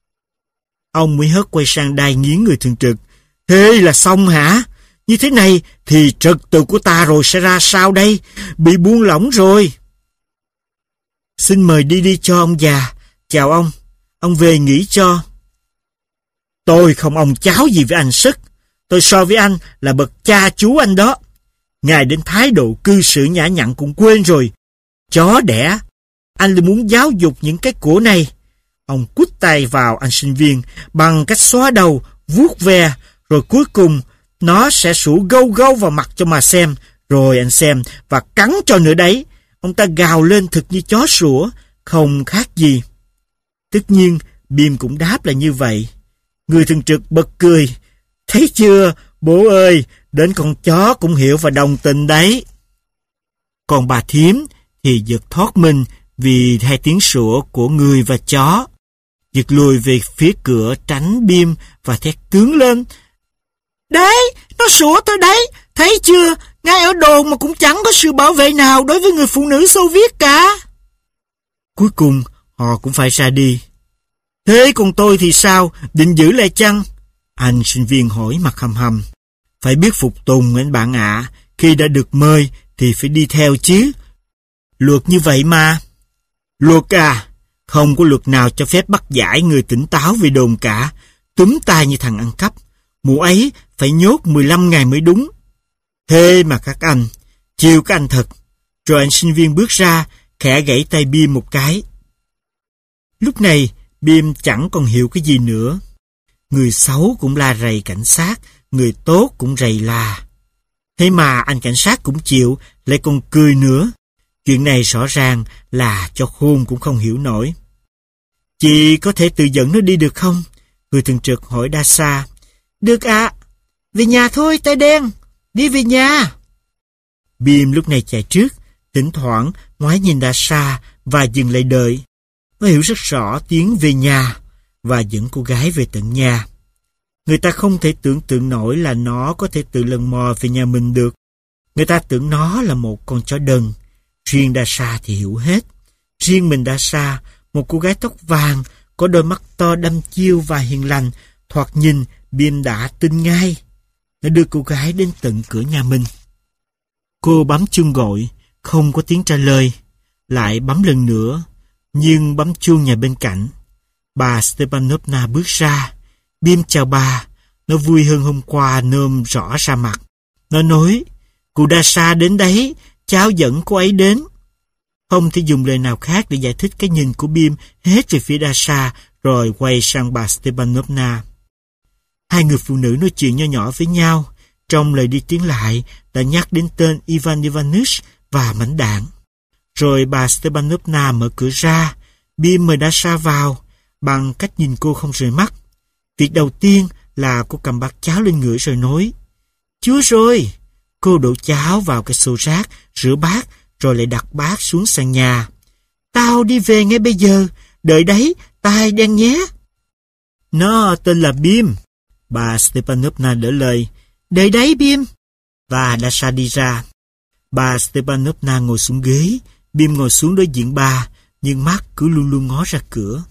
Ông Mũi Hớt quay sang đai nghiến người thường trực. Thế là xong hả? Như thế này thì trật tự của ta rồi sẽ ra sao đây? Bị buông lỏng rồi. Xin mời đi đi cho ông già. Chào ông. Ông về nghỉ cho. Tôi không ông cháu gì với anh Sức. Tôi so với anh là bậc cha chú anh đó. Ngài đến thái độ cư xử nhã nhặn cũng quên rồi. Chó đẻ. Anh lại muốn giáo dục những cái của này. Ông quýt tay vào anh sinh viên bằng cách xóa đầu, vuốt ve, rồi cuối cùng nó sẽ sủa gâu gâu vào mặt cho mà xem. Rồi anh xem và cắn cho nữa đấy. Ông ta gào lên thực như chó sủa, không khác gì. Tất nhiên, Bim cũng đáp là như vậy. Người thường trực bật cười. Thấy chưa, bố ơi, đến con chó cũng hiểu và đồng tình đấy. Còn bà Thiếm thì giật thoát mình vì hai tiếng sủa của người và chó. Giật lùi về phía cửa tránh Bim và thét cứng lên. Đấy, nó sủa tôi đấy, thấy chưa, ngay ở đồn mà cũng chẳng có sự bảo vệ nào đối với người phụ nữ Xô Viết cả. Cuối cùng, họ cũng phải ra đi. Thế còn tôi thì sao, định giữ lại chăng? Anh sinh viên hỏi mặt hầm hầm. Phải biết phục tùng anh bạn ạ, à. Khi đã được mời thì phải đi theo chứ. Luật như vậy mà. Luật à? Không có luật nào cho phép bắt giải người tỉnh táo vì đồn cả. Túm tay như thằng ăn cắp. Mụ ấy phải nhốt mười lăm ngày mới đúng. Thế mà các anh, chiều các anh thật. Rồi anh sinh viên bước ra, khẽ gãy tay Bim một cái. Lúc này, Bim chẳng còn hiểu cái gì nữa. Người xấu cũng la rầy cảnh sát, người tốt cũng rầy la. Thế mà anh cảnh sát cũng chịu, lại còn cười nữa. Chuyện này rõ ràng là cho khôn cũng không hiểu nổi. Chị có thể tự dẫn nó đi được không? Người thường trực hỏi Dasha. Được ạ. À. Về nhà thôi, tay đen. Đi về nhà. Bim lúc này chạy trước, thỉnh thoảng ngoái nhìn Dasha và dừng lại đợi. Nó hiểu rất rõ tiếng về nhà và dẫn cô gái về tận nhà. Người ta không thể tưởng tượng nổi là nó có thể tự lần mò về nhà mình được. Người ta tưởng nó là một con chó đần. Riêng Dasha thì hiểu hết. Riêng mình Dasha, một cô gái tóc vàng, có đôi mắt to đăm chiêu và hiền lành, thoạt nhìn Bim đã tin ngay. Nó đưa cô gái đến tận cửa nhà mình. Cô bấm chuông gọi, không có tiếng trả lời. Lại bấm lần nữa, nhưng bấm chuông nhà bên cạnh. Bà Stepanovna bước ra. Bim chào bà. Nó vui hơn hôm qua nôm rõ ra mặt. Nó nói, cụ Dasha đến đấy, cháu dẫn cô ấy đến. Không thể dùng lời nào khác để giải thích cái nhìn của Bim hết về phía Dasha, rồi quay sang bà Stepanovna. Hai người phụ nữ nói chuyện nho nhỏ với nhau. Trong lời đi tiếng lại đã nhắc đến tên Ivan Ivanich và mảnh đạn. Rồi bà Stepanovna mở cửa ra. Bim mời Dasha vào bằng cách nhìn cô không rời mắt. Việc đầu tiên là cô cầm bát cháo lên ngửi rồi nói, chúa rồi. Cô đổ cháo vào cái xô rác, rửa bát, rồi lại đặt bát xuống sàn nhà. Tao đi về ngay bây giờ, đợi đấy, tai đen nhé. Nó tên là Bim. Bà Stepanovna đỡ lời. Đợi đấy Bim. Và Dasha đi ra. Bà Stepanovna ngồi xuống ghế. Bim ngồi xuống đối diện bà, nhưng mắt cứ luôn luôn ngó ra cửa.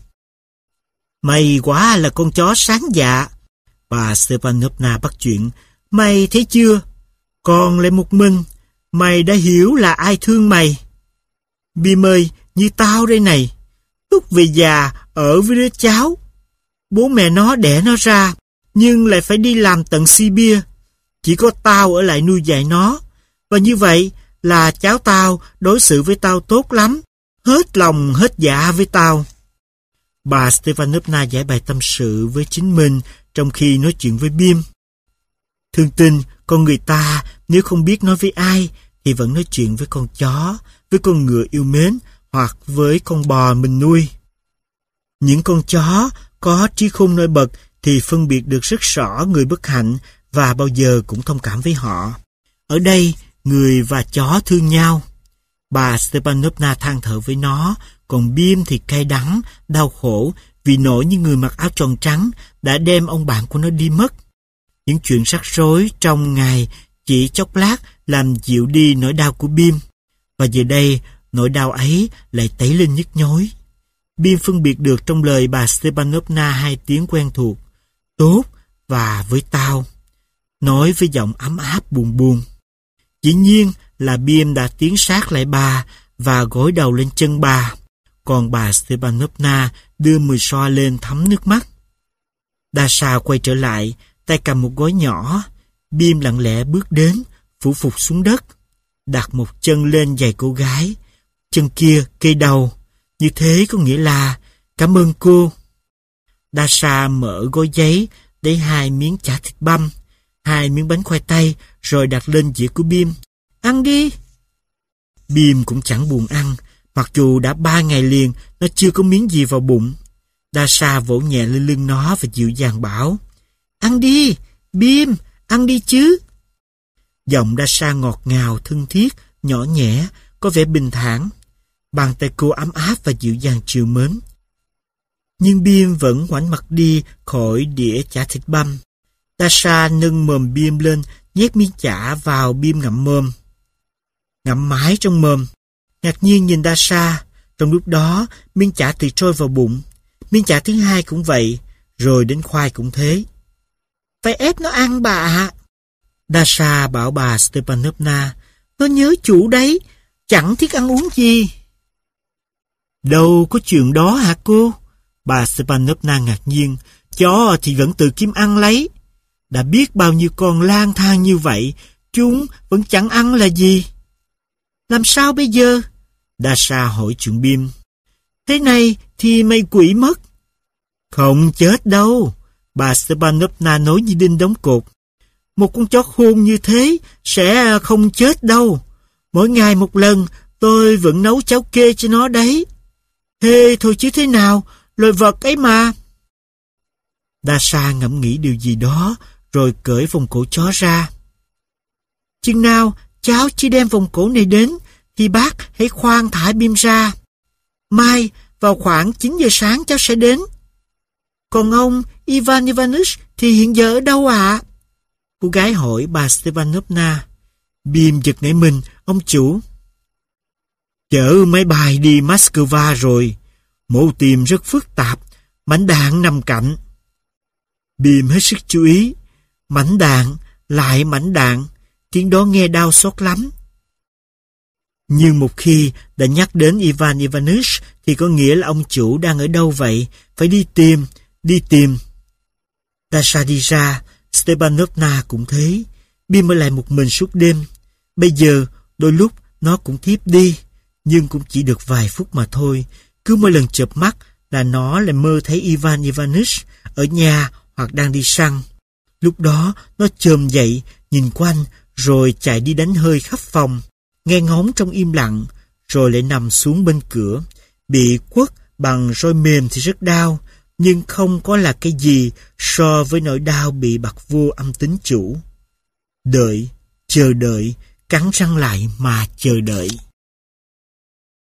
Mày quá là con chó sáng dạ. Bà Stepanovna bắt chuyện. Mày thấy chưa? Con lại một mình. Mày đã hiểu là ai thương mày. Bim ơi, như tao đây này, lúc về già ở với đứa cháu. Bố mẹ nó đẻ nó ra, nhưng lại phải đi làm tận Sibia. Chỉ có tao ở lại nuôi dạy nó. Và như vậy là cháu tao đối xử với tao tốt lắm, hết lòng hết dạ với tao. Bà Stepanovna giải bày tâm sự với chính mình trong khi nói chuyện với Bim. Thương tin, con người ta nếu không biết nói với ai thì vẫn nói chuyện với con chó, với con ngựa yêu mến hoặc với con bò mình nuôi. Những con chó có trí khôn nổi bật thì phân biệt được rất rõ người bất hạnh và bao giờ cũng thông cảm với họ. Ở đây, người và chó thương nhau. Bà Stepanovna than thở với nó, còn Bim thì cay đắng, đau khổ vì nỗi những người mặc áo tròn trắng đã đem ông bạn của nó đi mất. Những chuyện rắc rối trong ngày chỉ chốc lát làm dịu đi nỗi đau của Bim. Và giờ đây, nỗi đau ấy lại tấy lên nhức nhối. Bim phân biệt được trong lời bà Stepanovna hai tiếng quen thuộc, tốt và với tao, nói với giọng ấm áp buồn buồn. Dĩ nhiên là Bim đã tiến sát lại bà và gối đầu lên chân bà, còn bà Stepanovna đưa mười xoa lên thấm nước mắt. Dasha quay trở lại, tay cầm một gói nhỏ. Bim lặng lẽ bước đến, phủ phục xuống đất, đặt một chân lên giày cô gái, chân kia kê đầu. Như thế có nghĩa là cảm ơn cô. Dasha mở gói giấy, lấy hai miếng chả thịt băm, hai miếng bánh khoai tây, rồi đặt lên dĩa của Bim. Ăn đi. Bim cũng chẳng buồn ăn, mặc dù đã ba ngày liền nó chưa có miếng gì vào bụng. Dasha vỗ nhẹ lên lưng nó và dịu dàng bảo, ăn đi, Bim, ăn đi chứ. Giọng Dasha ngọt ngào, thân thiết, nhỏ nhẹ, có vẻ bình thản. Bàn tay cô ấm áp và dịu dàng trìu mến. Nhưng Bim vẫn ngoảnh mặt đi khỏi đĩa chả thịt băm. Dasha nâng mồm Bim lên, nhét miếng chả vào Bim ngậm mồm. Ngậm mãi trong mồm. Ngạc nhiên nhìn Dasha. Trong lúc đó, miếng chả tự trôi vào bụng. Miếng chả thứ hai cũng vậy, rồi đến khoai cũng thế. Phải ép nó ăn bà ạ. Dasha bảo bà Stepanovna, nó nhớ chủ đấy, chẳng thích ăn uống gì. Đâu có chuyện đó hả cô? Bà Stepanovna ngạc nhiên, chó thì vẫn tự kiếm ăn lấy. Đã biết bao nhiêu con lang thang như vậy, chúng vẫn chẳng ăn là gì. Làm sao bây giờ? Dasha hỏi chuyện Bim. Thế này thì mày quỵ mất. Không chết đâu, bà Stepanovna nói như đinh đóng cột. Một con chó khôn như thế sẽ không chết đâu. Mỗi ngày một lần tôi vẫn nấu cháo kê cho nó đấy. Hê thôi chứ thế nào, loài vật ấy mà. Dasha ngẫm nghĩ điều gì đó, rồi cởi vòng cổ chó ra. Chừng nào cháu chỉ đem vòng cổ này đến, thì bác hãy khoan thả Bim ra. Mai vào khoảng chín giờ sáng cháu sẽ đến. Còn ông Ivan Ivanich thì hiện giờ ở đâu ạ? À? Cô gái hỏi bà Stepanovna. Bim giật nảy mình, ông chủ. Chở máy bay đi Moscow rồi. Mổ tìm rất phức tạp, mảnh đạn nằm cạnh. Bim hết sức chú ý. Mảnh đạn, lại mảnh đạn, tiếng đó nghe đau xót lắm. Nhưng một khi đã nhắc đến Ivan Ivanich thì có nghĩa là ông chủ đang ở đâu vậy? Phải đi tìm, đi tìm. Dasha đi ra, Stepanovna cũng thế. Bim ở lại một mình suốt đêm. Bây giờ, đôi lúc nó cũng thiếp đi, nhưng cũng chỉ được vài phút mà thôi. Cứ mỗi lần chợp mắt là nó lại mơ thấy Ivan Ivanich ở nhà hoặc đang đi săn. Lúc đó, nó chồm dậy, nhìn quanh, rồi chạy đi đánh hơi khắp phòng, nghe ngóng trong im lặng, rồi lại nằm xuống bên cửa. Bị quất bằng roi mềm thì rất đau, nhưng không có là cái gì so với nỗi đau bị bặt vô âm tính chủ. Đợi, chờ đợi, cắn răng lại mà chờ đợi.